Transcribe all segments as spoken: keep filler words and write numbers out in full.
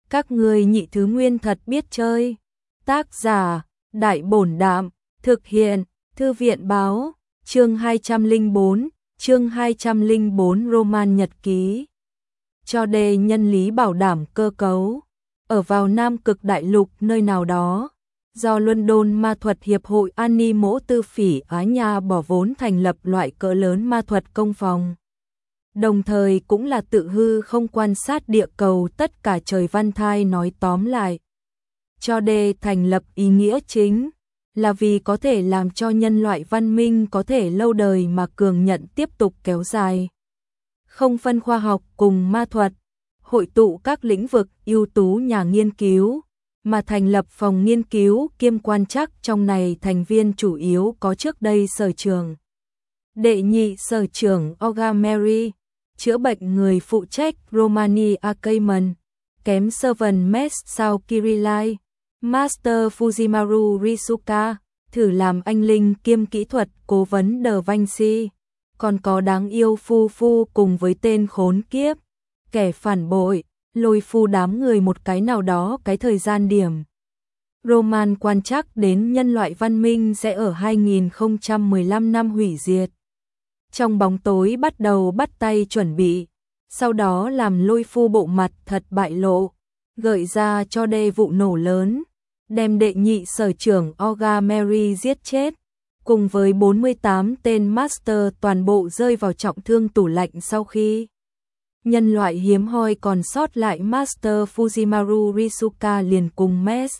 Các ngươi nhị thứ nguyên thật biết chơi. Tác giả, Đại Bổn Đạm, thực hiện, Thư viện Báo, chương hai trăm lẻ bốn, chương hai trăm lẻ bốn Roman Nhật Ký. Cho đề nhân lý bảo đảm cơ cấu. Ở vào Nam Cực Đại Lục nơi nào đó, do London Ma thuật Hiệp hội Ani Mỗ Tư Phỉ Á Nha bỏ vốn thành lập loại cỡ lớn ma thuật công phòng. Đồng thời cũng là tự hư không quan sát địa cầu tất cả trời văn thai nói tóm lại. Cho đề thành lập ý nghĩa chính là vì có thể làm cho nhân loại văn minh có thể lâu đời mà cường nhận tiếp tục kéo dài. Không phân khoa học cùng ma thuật, hội tụ các lĩnh vực ưu tú nhà nghiên cứu, mà thành lập phòng nghiên cứu kiêm quan trắc trong này thành viên chủ yếu có trước đây sở trưởng. Đệ nhị sở trưởng Olga Mary, chữa bệnh người phụ trách Romani Ackerman, kém Servant Mess sao Kirillai, Master Fujimaru Risuka, thử làm anh linh kiêm kỹ thuật cố vấn De Vinci, còn có đáng yêu Phu Phu cùng với tên khốn kiếp, kẻ phản bội, lôi phu đám người một cái nào đó cái thời gian điểm. Roman quan trắc đến nhân loại văn minh sẽ ở hai nghìn không trăm mười lăm năm hủy diệt. Trong bóng tối bắt đầu bắt tay chuẩn bị, sau đó làm lôi phu bộ mặt thật bại lộ, gợi ra cho đê vụ nổ lớn, đem đệ nhị sở trưởng Olga Mary giết chết, cùng với bốn mươi tám tên master toàn bộ rơi vào trọng thương tủ lạnh sau khi nhân loại hiếm hoi còn sót lại Master Fujimaru Risuka liền cùng Mess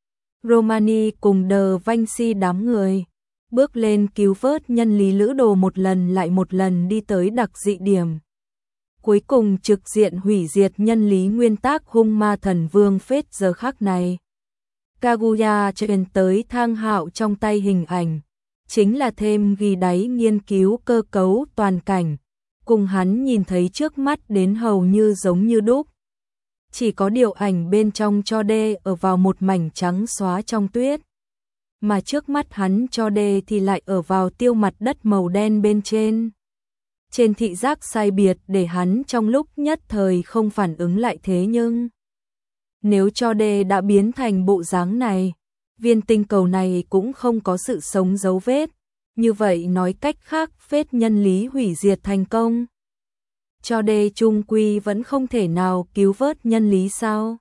Romani cùng De Vinci đám người bước lên cứu vớt nhân lý lữ đồ một lần lại một lần đi tới đặc dị điểm. Cuối cùng trực diện hủy diệt nhân lý nguyên tắc hung ma thần vương phết giờ khắc này. Kaguya truyền tới Thang Hạo trong tay hình ảnh, chính là thêm ghi đáy nghiên cứu cơ cấu toàn cảnh, cùng hắn nhìn thấy trước mắt đến hầu như giống như đúc. Chỉ có điều ảnh bên trong cho đê ở vào một mảnh trắng xóa trong tuyết, mà trước mắt hắn cho đê thì lại ở vào tiêu mặt đất màu đen bên trên. Trên thị giác sai biệt để hắn trong lúc nhất thời không phản ứng lại, thế nhưng nếu cho đê đã biến thành bộ dáng này, viên tinh cầu này cũng không có sự sống dấu vết, như vậy nói cách khác phết nhân lý hủy diệt thành công. Cho đê trung quy vẫn không thể nào cứu vớt nhân lý sao?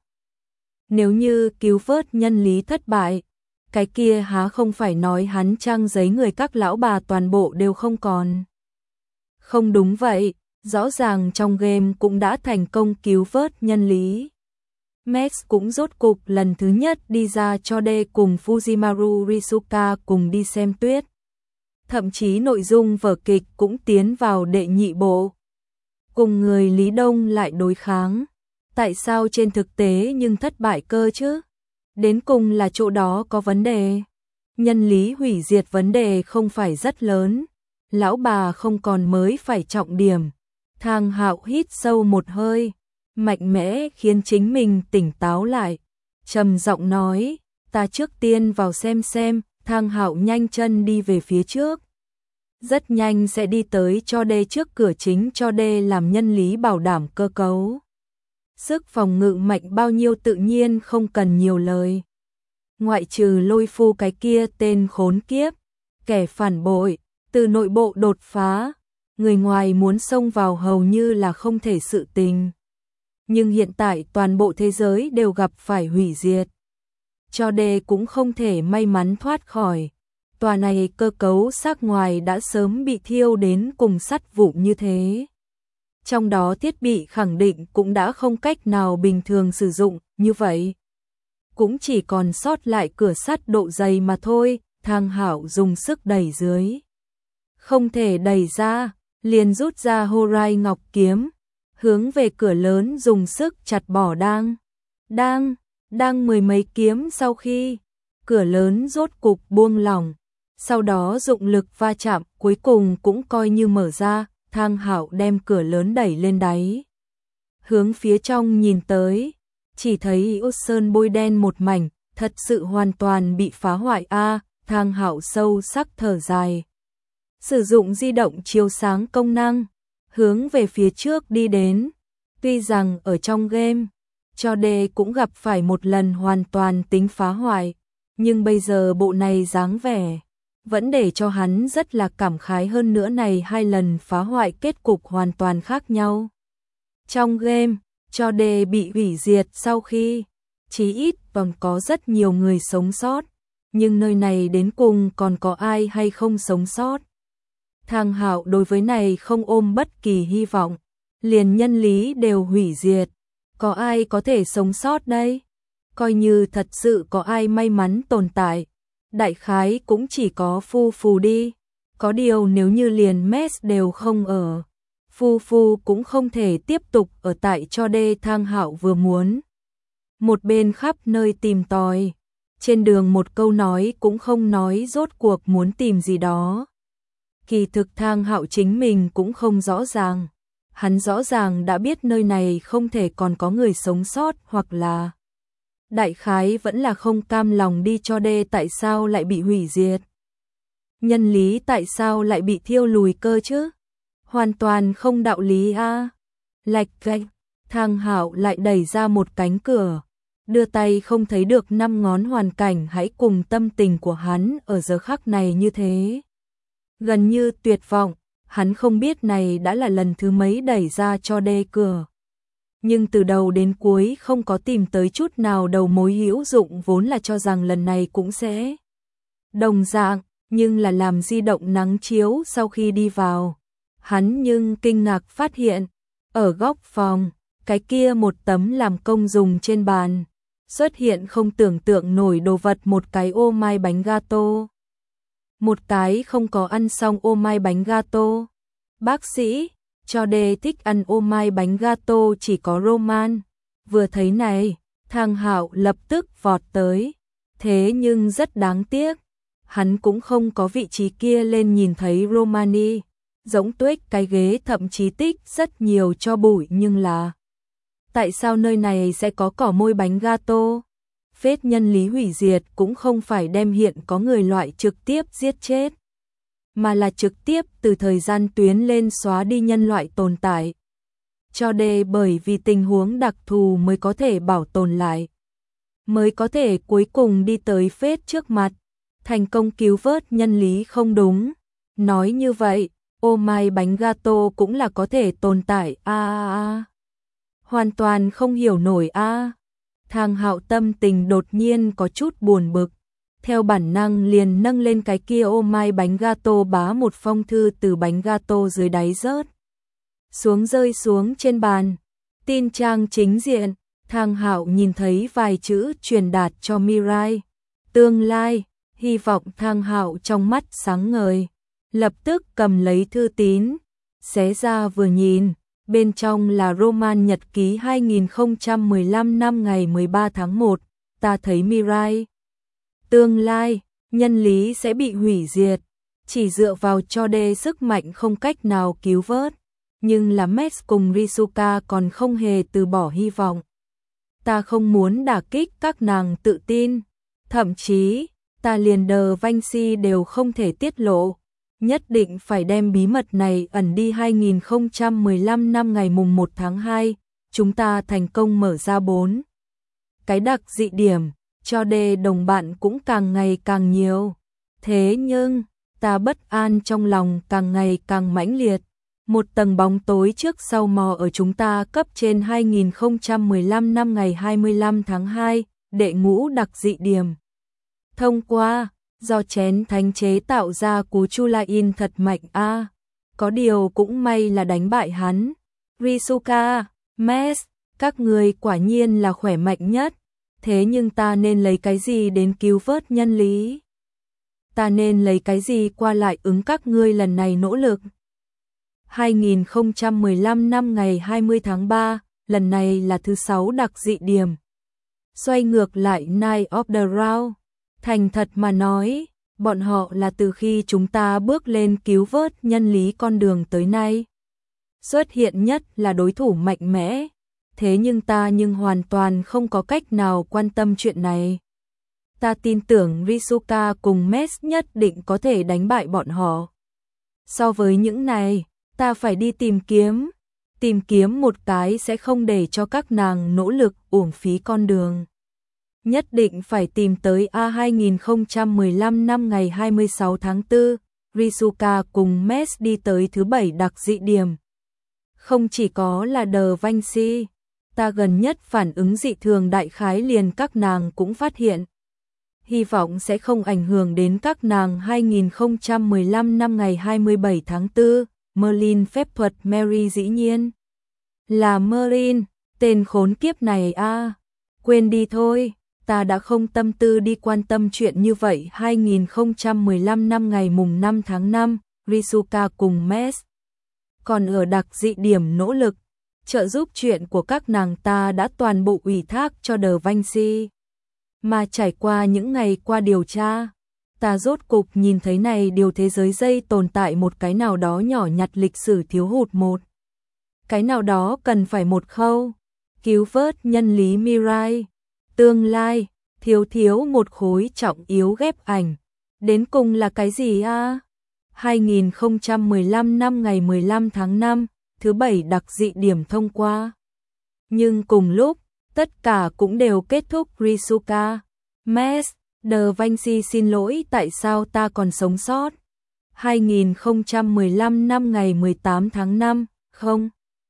Nếu như cứu vớt nhân lý thất bại, cái kia há không phải nói hắn trang giấy người các lão bà toàn bộ đều không còn. Không đúng vậy, rõ ràng trong game cũng đã thành công cứu vớt nhân lý. Max cũng rốt cục lần thứ nhất đi ra cho đê cùng Fujimaru Risuka cùng đi xem tuyết. Thậm chí nội dung vở kịch cũng tiến vào đệ nhị bộ. Cùng người Lý Đông lại đối kháng. Tại sao trên thực tế nhưng thất bại cơ chứ? Đến cùng là chỗ đó có vấn đề. Nhân lý hủy diệt vấn đề không phải rất lớn. Lão bà không còn mới phải trọng điểm. Thang Hạo hít sâu một hơi, mạnh mẽ khiến chính mình tỉnh táo lại. Trầm giọng nói, ta trước tiên vào xem xem. Thang Hạo nhanh chân đi về phía trước. Rất nhanh sẽ đi tới cho đê trước cửa chính cho đê làm nhân lý bảo đảm cơ cấu. Sức phòng ngự mạnh bao nhiêu tự nhiên không cần nhiều lời. Ngoại trừ lôi phu cái kia tên khốn kiếp, kẻ phản bội, từ nội bộ đột phá, người ngoài muốn xông vào hầu như là không thể sự tình. Nhưng hiện tại toàn bộ thế giới đều gặp phải hủy diệt. Cho đê cũng không thể may mắn thoát khỏi. Tòa này cơ cấu xác ngoài đã sớm bị thiêu đến cùng sắt vụn như thế. Trong đó thiết bị khẳng định cũng đã không cách nào bình thường sử dụng như vậy. Cũng chỉ còn sót lại cửa sắt độ dày mà thôi. Thang Hạo dùng sức đẩy dưới. Không thể đẩy ra, liền rút ra Horai Ngọc kiếm, hướng về cửa lớn dùng sức chặt bỏ đang. Đang, đang mười mấy kiếm sau khi cửa lớn rốt cục buông lỏng. Sau đó dụng lực va chạm cuối cùng cũng coi như mở ra. Thang Hạo đem cửa lớn đẩy lên đáy. Hướng phía trong nhìn tới, chỉ thấy út sơn bôi đen một mảnh, thật sự hoàn toàn bị phá hoại a. À, Thang Hạo sâu sắc thở dài. Sử dụng di động chiếu sáng công năng, hướng về phía trước đi đến. Tuy rằng ở trong game, cho đê cũng gặp phải một lần hoàn toàn tính phá hoại, nhưng bây giờ bộ này dáng vẻ vẫn để cho hắn rất là cảm khái, hơn nữa này hai lần phá hoại kết cục hoàn toàn khác nhau. Trong game, cho đê bị hủy diệt sau khi chí ít còn có rất nhiều người sống sót, nhưng nơi này đến cùng còn có ai hay không sống sót. Thang Hạo đối với này không ôm bất kỳ hy vọng, liền nhân lý đều hủy diệt, có ai có thể sống sót đây? Coi như thật sự có ai may mắn tồn tại, đại khái cũng chỉ có Phu Phu đi. Có điều nếu như liền Mess đều không ở, Phu Phu cũng không thể tiếp tục ở tại cho đê. Thang Hạo vừa muốn một bên khắp nơi tìm tòi, trên đường một câu nói cũng không nói rốt cuộc muốn tìm gì đó. Kỳ thực Thang Hạo chính mình cũng không rõ ràng, hắn rõ ràng đã biết nơi này không thể còn có người sống sót, hoặc là đại khái vẫn là không cam lòng đi cho đê. Tại sao lại bị hủy diệt? Nhân lý tại sao lại bị thiêu lùi cơ chứ? Hoàn toàn không đạo lý a. À. Lạch cạch, Thang Hạo lại đẩy ra một cánh cửa, đưa tay không thấy được năm ngón, hoàn cảnh hãy cùng tâm tình của hắn ở giờ khắc này như thế. Gần như tuyệt vọng, hắn không biết này đã là lần thứ mấy đẩy ra cho đê cửa. Nhưng từ đầu đến cuối không có tìm tới chút nào đầu mối hữu dụng, vốn là cho rằng lần này cũng sẽ đồng dạng, nhưng là làm di động nắng chiếu sau khi đi vào. Hắn nhưng kinh ngạc phát hiện, ở góc phòng, cái kia một tấm làm công dùng trên bàn, xuất hiện không tưởng tượng nổi đồ vật, một cái ô mai bánh gato. Một cái không có ăn xong ô mai bánh gato. Bác sĩ, cho đê thích ăn ô mai bánh gato, chỉ có Roman. Vừa thấy này, Thang Hạo lập tức vọt tới. Thế nhưng rất đáng tiếc, hắn cũng không có vị trí kia lên nhìn thấy Romani. Giống tuếch cái ghế thậm chí tích rất nhiều cho bụi, nhưng là tại sao nơi này sẽ có cỏ môi bánh gato? Phết nhân lý hủy diệt cũng không phải đem hiện có người loại trực tiếp giết chết, mà là trực tiếp từ thời gian tuyến lên xóa đi nhân loại tồn tại. Cho đê bởi vì tình huống đặc thù mới có thể bảo tồn lại, mới có thể cuối cùng đi tới Phết trước mặt, thành công cứu vớt nhân lý. Không đúng, nói như vậy, ô mai bánh gato cũng là có thể tồn tại a a a. Hoàn toàn không hiểu nổi a. À. Thang Hạo tâm tình đột nhiên có chút buồn bực, theo bản năng liền nâng lên cái kia ô mai bánh gato, bá một phong thư từ bánh gato dưới đáy rớt xuống, rơi xuống trên bàn. Tin trang chính diện, Thang Hạo nhìn thấy vài chữ truyền đạt cho Mirai. Tương lai, hy vọng. Thang Hạo trong mắt sáng ngời, lập tức cầm lấy thư tín, xé ra vừa nhìn. Bên trong là Roman nhật ký hai nghìn không trăm mười lăm năm ngày mười ba tháng một, ta thấy Mirai. Tương lai, nhân lý sẽ bị hủy diệt, chỉ dựa vào cho đê sức mạnh không cách nào cứu vớt, nhưng là Mess cùng Risuka còn không hề từ bỏ hy vọng. Ta không muốn đả kích các nàng tự tin, thậm chí, ta liền đờ Vinci đều không thể tiết lộ. Nhất định phải đem bí mật này ẩn đi. Hai nghìn không trăm mười lăm năm ngày mùng một tháng hai, chúng ta thành công mở ra bốn cái đặc dị điểm, cho đê đồng bạn cũng càng ngày càng nhiều. Thế nhưng, ta bất an trong lòng càng ngày càng mãnh liệt. Một tầng bóng tối trước sau mò ở chúng ta cấp trên. Hai nghìn không trăm mười lăm năm ngày hai mươi lăm tháng hai, đệ ngũ đặc dị điểm. Thông qua do chén thánh chế tạo ra cú Chulain thật mạnh a. À. Có điều cũng may là đánh bại hắn. Risuka, Mess, các người quả nhiên là khỏe mạnh nhất. Thế nhưng ta nên lấy cái gì đến cứu vớt nhân lý? Ta nên lấy cái gì qua lại ứng các ngươi lần này nỗ lực? Hai nghìn không trăm mười lăm năm ngày hai mươi tháng ba, lần này là thứ sáu đặc dị điểm. Xoay ngược lại Night of the Round. Thành thật mà nói, bọn họ là từ khi chúng ta bước lên cứu vớt nhân lý con đường tới nay, xuất hiện nhất là đối thủ mạnh mẽ. Thế nhưng ta nhưng hoàn toàn không có cách nào quan tâm chuyện này. Ta tin tưởng Risuka cùng Mess nhất định có thể đánh bại bọn họ. So với những này, ta phải đi tìm kiếm, tìm kiếm một cái sẽ không để cho các nàng nỗ lực uổng phí con đường. Nhất định phải tìm tới A hai không một lăm năm ngày hai mươi sáu tháng tư, Risuka cùng Mess đi tới thứ bảy đặc dị điểm. Không chỉ có là The Vinci, ta gần nhất phản ứng dị thường đại khái liền các nàng cũng phát hiện. Hy vọng sẽ không ảnh hưởng đến các nàng hai không một lăm năm ngày hai mươi bảy tháng tư, Merlin phép thuật Mary dĩ nhiên. Là Merlin, tên khốn kiếp này a à. Quên đi thôi, ta đã không tâm tư đi quan tâm chuyện như vậy. Hai không một lăm năm ngày mùng năm tháng năm, Risuka cùng Mess còn ở đặc dị điểm nỗ lực, trợ giúp chuyện của các nàng ta đã toàn bộ ủy thác cho The Vinci. Mà trải qua những ngày qua điều tra, ta rốt cục nhìn thấy này điều thế giới dây tồn tại một cái nào đó nhỏ nhặt lịch sử thiếu hụt một. Cái nào đó cần phải một khâu, cứu vớt nhân lý Mirai, tương lai, thiếu thiếu một khối trọng yếu ghép ảnh. Đến cùng là cái gì a? À? hai không một lăm năm ngày mười lăm tháng năm, thứ bảy đặc dị điểm thông qua. Nhưng cùng lúc, tất cả cũng đều kết thúc. Risuka, Mess, The Vinci xin lỗi, tại sao ta còn sống sót? hai không một lăm năm ngày mười tám tháng năm, không.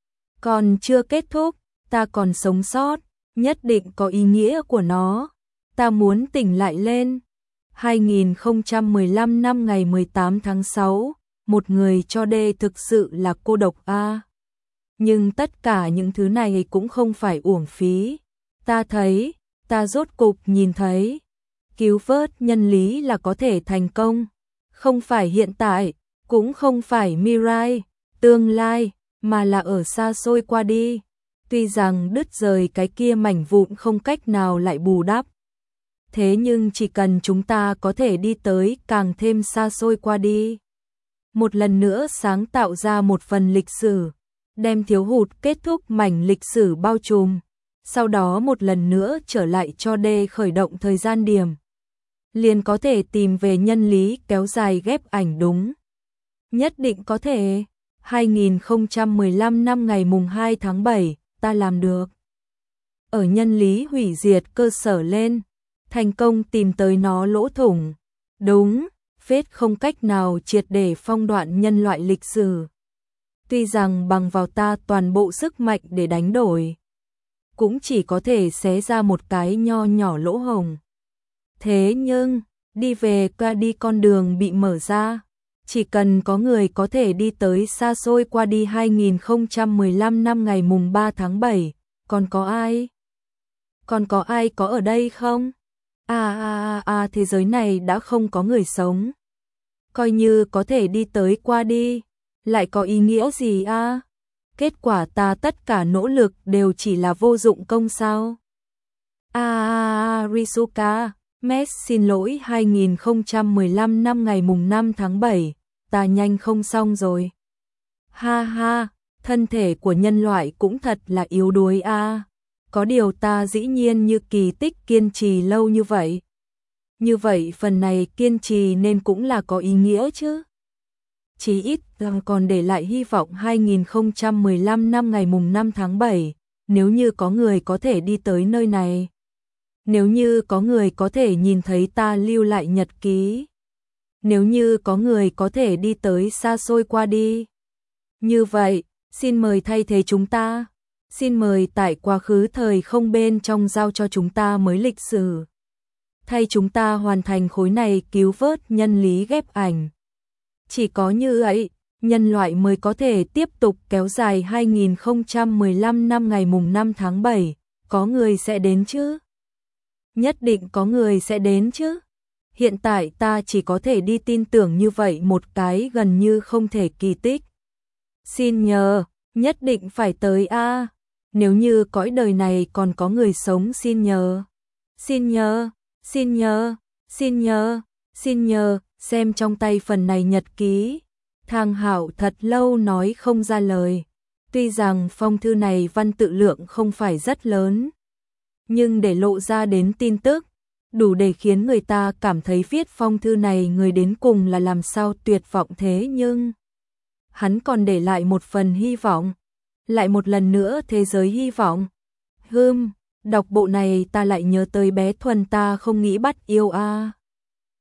Còn chưa kết thúc, ta còn sống sót, nhất định có ý nghĩa của nó. Ta muốn tỉnh lại lên. hai không một lăm năm ngày mười tám tháng sáu, một người cho đê thực sự là cô độc a. À. Nhưng tất cả những thứ này cũng không phải uổng phí. Ta thấy, ta rốt cục nhìn thấy, cứu vớt nhân lý là có thể thành công. Không phải hiện tại, cũng không phải Mirai, tương lai, mà là ở xa xôi qua đi. Tuy rằng đứt rời cái kia mảnh vụn không cách nào lại bù đắp. Thế nhưng chỉ cần chúng ta có thể đi tới càng thêm xa xôi qua đi. Một lần nữa sáng tạo ra một phần lịch sử, đem thiếu hụt kết thúc mảnh lịch sử bao trùm. Sau đó một lần nữa trở lại cho đê khởi động thời gian điểm. Liền có thể tìm về nhân lý kéo dài ghép ảnh đúng. Nhất định có thể. hai không một lăm năm ngày mùng hai tháng bảy, ta làm được. Ở nhân lý hủy diệt cơ sở lên, thành công tìm tới nó lỗ thủng. Đúng, phết không cách nào triệt để phong đoạn nhân loại lịch sử. Tuy rằng bằng vào ta toàn bộ sức mạnh để đánh đổi, cũng chỉ có thể xé ra một cái nho nhỏ lỗ hổng. Thế nhưng, đi về qua đi con đường bị mở ra. Chỉ cần có người có thể đi tới xa xôi qua đi. Hai không một lăm năm ngày mùng ba tháng bảy, còn có ai? Còn có ai có ở đây không? À à à à thế giới này đã không có người sống. Coi như có thể đi tới qua đi, lại có ý nghĩa gì a? À? Kết quả ta tất cả nỗ lực đều chỉ là vô dụng công sao? À à à Risuka, Mess xin lỗi. Hai không một lăm năm ngày mùng năm tháng bảy, ta nhanh không xong rồi. Ha ha, thân thể của nhân loại cũng thật là yếu đuối a. À. Có điều ta dĩ nhiên như kỳ tích kiên trì lâu như vậy. Như vậy phần này kiên trì nên cũng là có ý nghĩa chứ. Chí ít còn để lại hy vọng. Hai không một lăm năm ngày mùng năm tháng bảy, nếu như có người có thể đi tới nơi này. Nếu như có người có thể nhìn thấy ta lưu lại nhật ký. Nếu như có người có thể đi tới xa xôi qua đi. Như vậy, xin mời thay thế chúng ta. Xin mời tại quá khứ thời không bên trong giao cho chúng ta mới lịch sử. Thay chúng ta hoàn thành khối này cứu vớt nhân lý ghép ảnh. Chỉ có như vậy, nhân loại mới có thể tiếp tục kéo dài. Hai không một lăm năm ngày mùng năm tháng bảy, có người sẽ đến chứ? Nhất định có người sẽ đến chứ? Hiện tại ta chỉ có thể đi tin tưởng như vậy một cái gần như không thể kỳ tích. Xin nhờ, nhất định phải tới a. À. Nếu như cõi đời này còn có người sống xin nhờ. Xin nhờ, xin nhờ, xin nhờ, xin nhờ, xem trong tay phần này nhật ký. Thang Hạo thật lâu nói không ra lời. Tuy rằng phong thư này văn tự lượng không phải rất lớn, nhưng để lộ ra đến tin tức, đủ để khiến người ta cảm thấy viết phong thư này người đến cùng là làm sao tuyệt vọng thế. Nhưng hắn còn để lại một phần hy vọng. lại một lần nữa thế giới hy vọng. Hừm, đọc bộ này ta lại nhớ tới bé Thuần ta không nghĩ bắt yêu a.